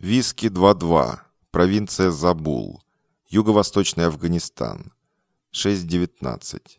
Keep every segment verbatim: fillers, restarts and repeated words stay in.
Виски два-два. Провинция Забул. Юго-восточный Афганистан. шесть девятнадцать.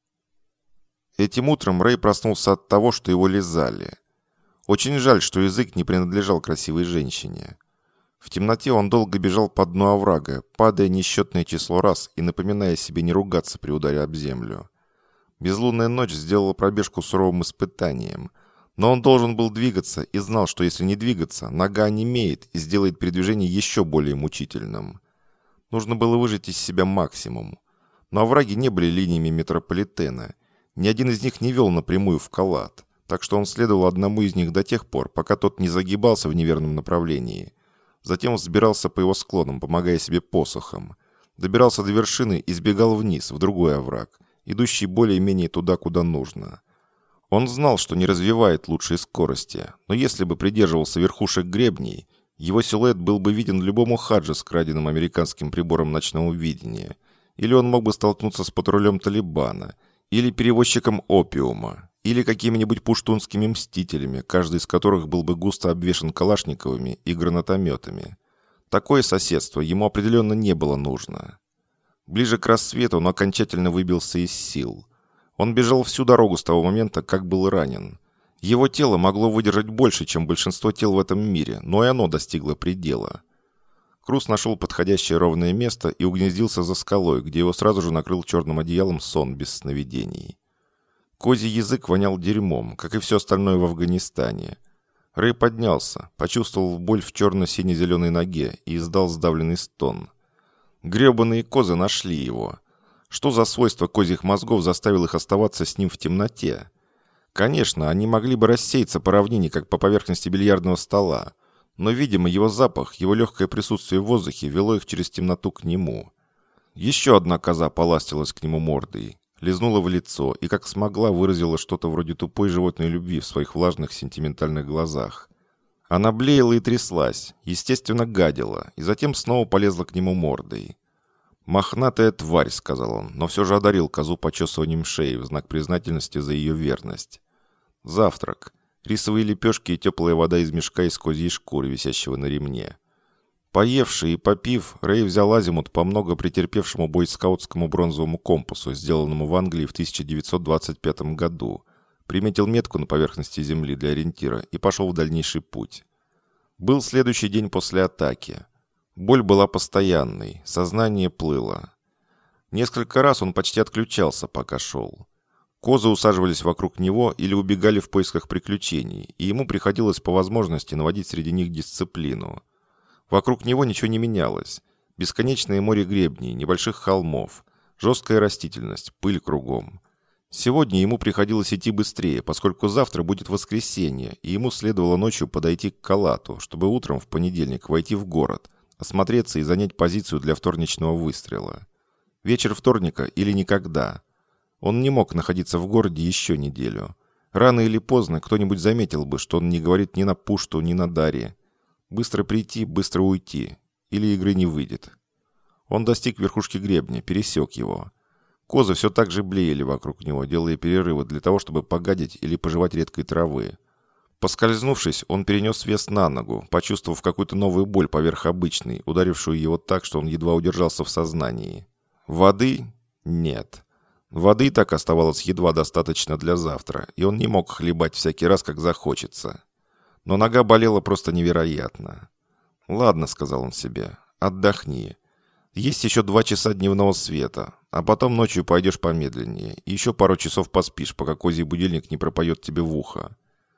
Этим утром Рэй проснулся от того, что его лизали. Очень жаль, что язык не принадлежал красивой женщине. В темноте он долго бежал по дну оврага, падая несчетное число раз и напоминая себе не ругаться при ударе об землю. Безлунная ночь сделала пробежку суровым испытанием, но он должен был двигаться и знал, что если не двигаться, нога онемеет и сделает передвижение еще более мучительным. Нужно было выжать из себя максимум. Но овраги не были линиями метрополитена. Ни один из них не вел напрямую в Калат, так что он следовал одному из них до тех пор, пока тот не загибался в неверном направлении. Затем взбирался по его склонам, помогая себе посохом. Добирался до вершины и сбегал вниз, в другой овраг, идущий более-менее туда, куда нужно. Он знал, что не развивает лучшей скорости, но если бы придерживался верхушек гребней, его силуэт был бы виден любому хаджи с краденным американским прибором ночного видения, или он мог бы столкнуться с патрулем Талибана, или перевозчиком опиума, или какими-нибудь пуштунскими мстителями, каждый из которых был бы густо обвешан калашниковыми и гранатометами. Такое соседство ему определенно не было нужно. Ближе к рассвету он окончательно выбился из сил. Он бежал всю дорогу с того момента, как был ранен. Его тело могло выдержать больше, чем большинство тел в этом мире, но и оно достигло предела. Круз нашел подходящее ровное место и угнездился за скалой, где его сразу же накрыл черным одеялом сон без сновидений. Козий язык вонял дерьмом, как и все остальное в Афганистане. Рэй поднялся, почувствовал боль в черно-сине-зеленой ноге и издал сдавленный стон. Гребаные козы нашли его. Что за свойство козьих мозгов заставило их оставаться с ним в темноте? Конечно, они могли бы рассеяться по равнине, как по поверхности бильярдного стола, но, видимо, его запах, его легкое присутствие в воздухе вело их через темноту к нему. Еще одна коза поластилась к нему мордой, лизнула в лицо и, как смогла, выразила что-то вроде тупой животной любви в своих влажных сентиментальных глазах. Она блеяла и тряслась, естественно, гадила, и затем снова полезла к нему мордой. «Мохнатая тварь», — сказал он, но все же одарил козу почесыванием шеи в знак признательности за ее верность. Завтрак. Рисовые лепешки и теплая вода из мешка из козьей шкуры, висящего на ремне. Поевший и попив, Рэй взял азимут по много претерпевшему бойскаутскому бронзовому компасу, сделанному в Англии в тысяча девятьсот двадцать пятом году, приметил метку на поверхности земли для ориентира и пошел в дальнейший путь. Был следующий день после атаки. Боль была постоянной, сознание плыло. Несколько раз он почти отключался, пока шел. Козы усаживались вокруг него или убегали в поисках приключений, и ему приходилось по возможности наводить среди них дисциплину. Вокруг него ничего не менялось. Бесконечное море гребней, небольших холмов, жесткая растительность, пыль кругом. Сегодня ему приходилось идти быстрее, поскольку завтра будет воскресенье, и ему следовало ночью подойти к Калату, чтобы утром в понедельник войти в город, осмотреться и занять позицию для вторничного выстрела. Вечер вторника или никогда. Он не мог находиться в городе еще неделю. Рано или поздно кто-нибудь заметил бы, что он не говорит ни на пушту, ни на даре. Быстро прийти, быстро уйти. Или игры не выйдет. Он достиг верхушки гребня, пересек его. Козы все так же блеяли вокруг него, делая перерывы для того, чтобы погадить или пожевать редкой травы. Поскользнувшись, он перенес вес на ногу, почувствовав какую-то новую боль поверх обычной, ударившую его так, что он едва удержался в сознании. Воды? Нет. Воды и так оставалось едва достаточно для завтра, и он не мог хлебать всякий раз, как захочется. Но нога болела просто невероятно. «Ладно», — сказал он себе, — «отдохни. Есть еще два часа дневного света, а потом ночью пойдешь помедленнее, и еще пару часов поспишь, пока козий будильник не пропоет тебе в ухо».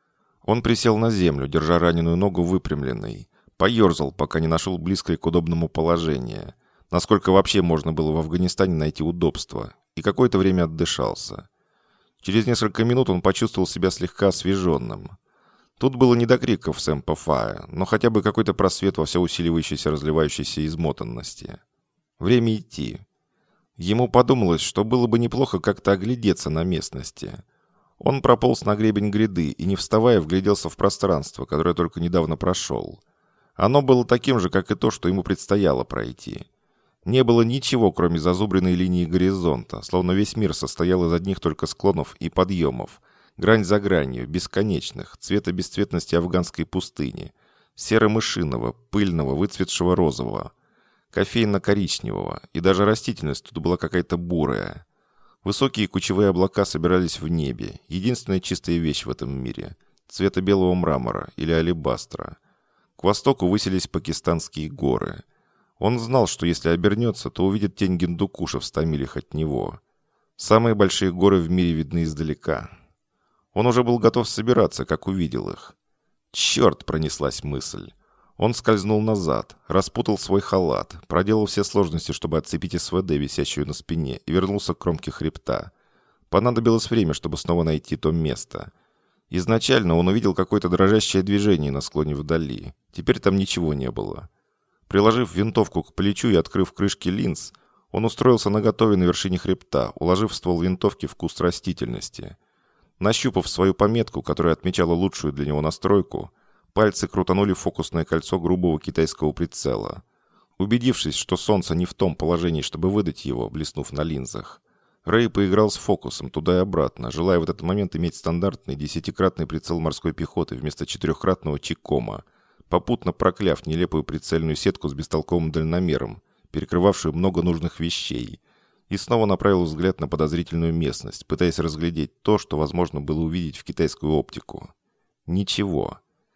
Он присел на землю, держа раненую ногу выпрямленной, поерзал, пока не нашел близкое к удобному положение, насколько вообще можно было в Афганистане найти удобство, и какое-то время отдышался. Через несколько минут он почувствовал себя слегка освеженным. Тут было не до криков Сэмпа Фая, но хотя бы какой-то просвет во все усиливающейся разливающейся измотанности. Время идти. Ему подумалось, что было бы неплохо как-то оглядеться на местности. Он прополз на гребень гряды и, не вставая, вгляделся в пространство, которое только недавно прошел. Оно было таким же, как и то, что ему предстояло пройти. Не было ничего, кроме зазубренной линии горизонта, словно весь мир состоял из одних только склонов и подъемов, грань за гранью, бесконечных, цвета бесцветности афганской пустыни, серо-мышиного, пыльного, выцветшего розового, кофейно-коричневого, и даже растительность тут была какая-то бурая. Высокие кучевые облака собирались в небе, единственная чистая вещь в этом мире, цвета белого мрамора или алебастра. К востоку высились пакистанские горы. Он знал, что если обернется, то увидит тень Гиндукуша в ста милях от него. Самые большие горы в мире видны издалека. Он уже был готов собираться, как увидел их. «Черт!» — пронеслась мысль. Он скользнул назад, распутал свой халат, проделал все сложности, чтобы отцепить СВД, висящую на спине, и вернулся к кромке хребта. Понадобилось время, чтобы снова найти то место. Изначально он увидел какое-то дрожащее движение на склоне вдали. Теперь там ничего не было. Приложив винтовку к плечу и открыв крышки линз, он устроился наготове на вершине хребта, уложив ствол винтовки в куст растительности. Нащупав свою пометку, которая отмечала лучшую для него настройку, пальцы крутанули фокусное кольцо грубого китайского прицела. Убедившись, что солнце не в том положении, чтобы выдать его, блеснув на линзах, Рэй поиграл с фокусом туда и обратно, желая в этот момент иметь стандартный десятикратный прицел морской пехоты вместо четырехкратного чикома, попутно прокляв нелепую прицельную сетку с бестолковым дальномером, перекрывавшую много нужных вещей, и снова направил взгляд на подозрительную местность, пытаясь разглядеть то, что возможно было увидеть в китайскую оптику. Ничего.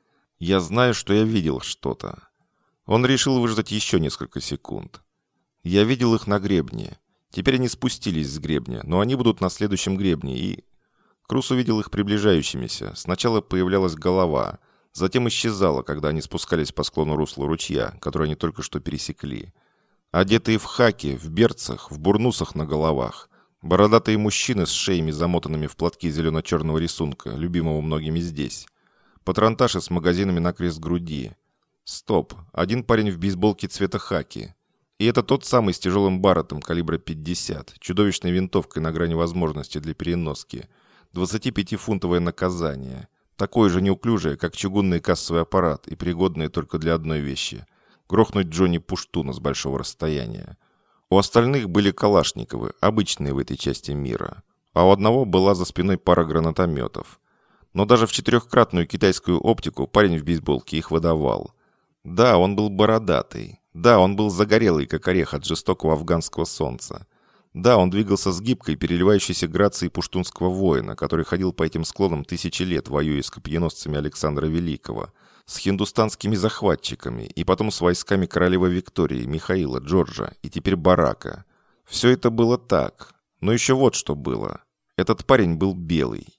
«Я знаю, что я видел что-то». Он решил выждать еще несколько секунд. «Я видел их на гребне. Теперь они спустились с гребня, но они будут на следующем гребне, и...» Крус увидел их приближающимися. Сначала появлялась голова, затем исчезала, когда они спускались по склону русла ручья, который они только что пересекли. Одетые в хаки, в берцах, в бурнусах на головах. Бородатые мужчины с шеями, замотанными в платки зелено-черного рисунка, любимого многими здесь. Патронташи с магазинами на крест груди. Стоп, один парень в бейсболке цвета хаки. И это тот самый с тяжелым барретом калибра пятьдесят, чудовищной винтовкой на грани возможности для переноски. двадцатипятифунтовое наказание. Такое же неуклюжее, как чугунный кассовый аппарат, и пригодное только для одной вещи – грохнуть Джонни Пуштуна с большого расстояния. У остальных были калашниковы, обычные в этой части мира. А у одного была за спиной пара гранатометов. Но даже в четырехкратную китайскую оптику парень в бейсболке их выдавал. Да, он был бородатый. Да, он был загорелый, как орех от жестокого афганского солнца. Да, он двигался с гибкой, переливающейся грацией пуштунского воина, который ходил по этим склонам тысячи лет, воюя с копьеносцами Александра Великого, с хиндустанскими захватчиками и потом с войсками королевы Виктории, Михаила, Джорджа и теперь Барака. Все это было так. Но еще вот что было. Этот парень был белый.